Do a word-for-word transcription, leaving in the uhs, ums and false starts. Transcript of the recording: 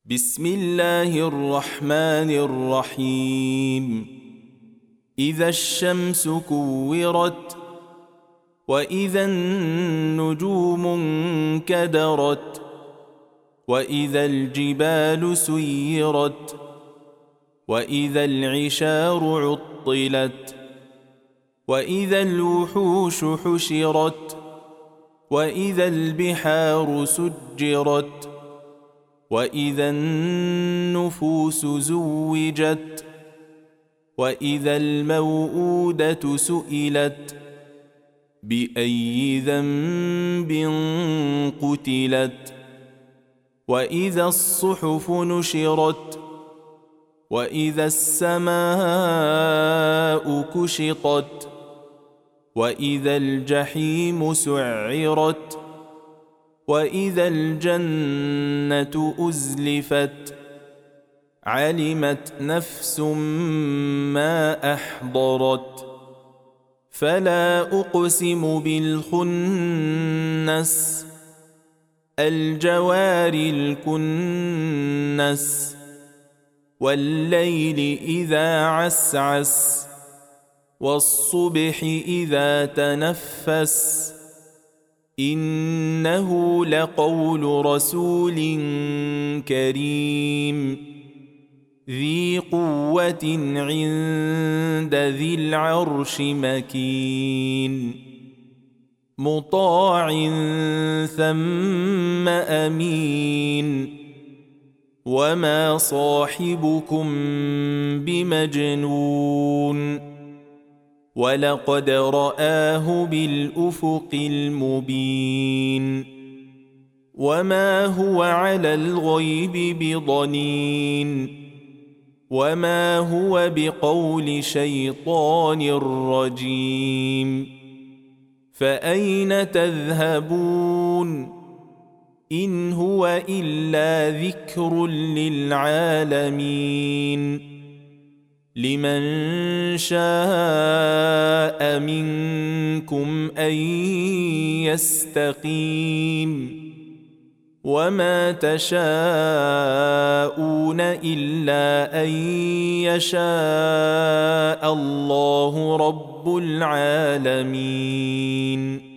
بسم الله الرحمن الرحيم. إذا الشمس كورت وإذا النجوم انكدرت وإذا الجبال سيرت وإذا العشار عطلت وإذا الوحوش حشرت وإذا البحار سجرت وإذا النفوس زوجت وإذا الموءودة سئلت بأي ذنب قتلت وإذا الصحف نشرت وإذا السماء كشطت وإذا الجحيم سعرت وإذا الجنة أزلفت علمت نفس ما أحضرت فلا أقسم بالخنس الجوار الكنس والليل إذا عسعس والصبح إذا تنفس إنه لقول رسول كريم ذي قوة عند ذي العرش مكين مطاع ثم أمين وما صاحبكم بمجنون ولقد رآه بالأفق المبين وما هو على الغيب بضنين وما هو بقول شيطان رجيم فأين تذهبون إن هو إلا ذكر للعالمين لمن شاء منكم أن يستقيم وما تشاءون إلا أن يشاء الله رب العالمين.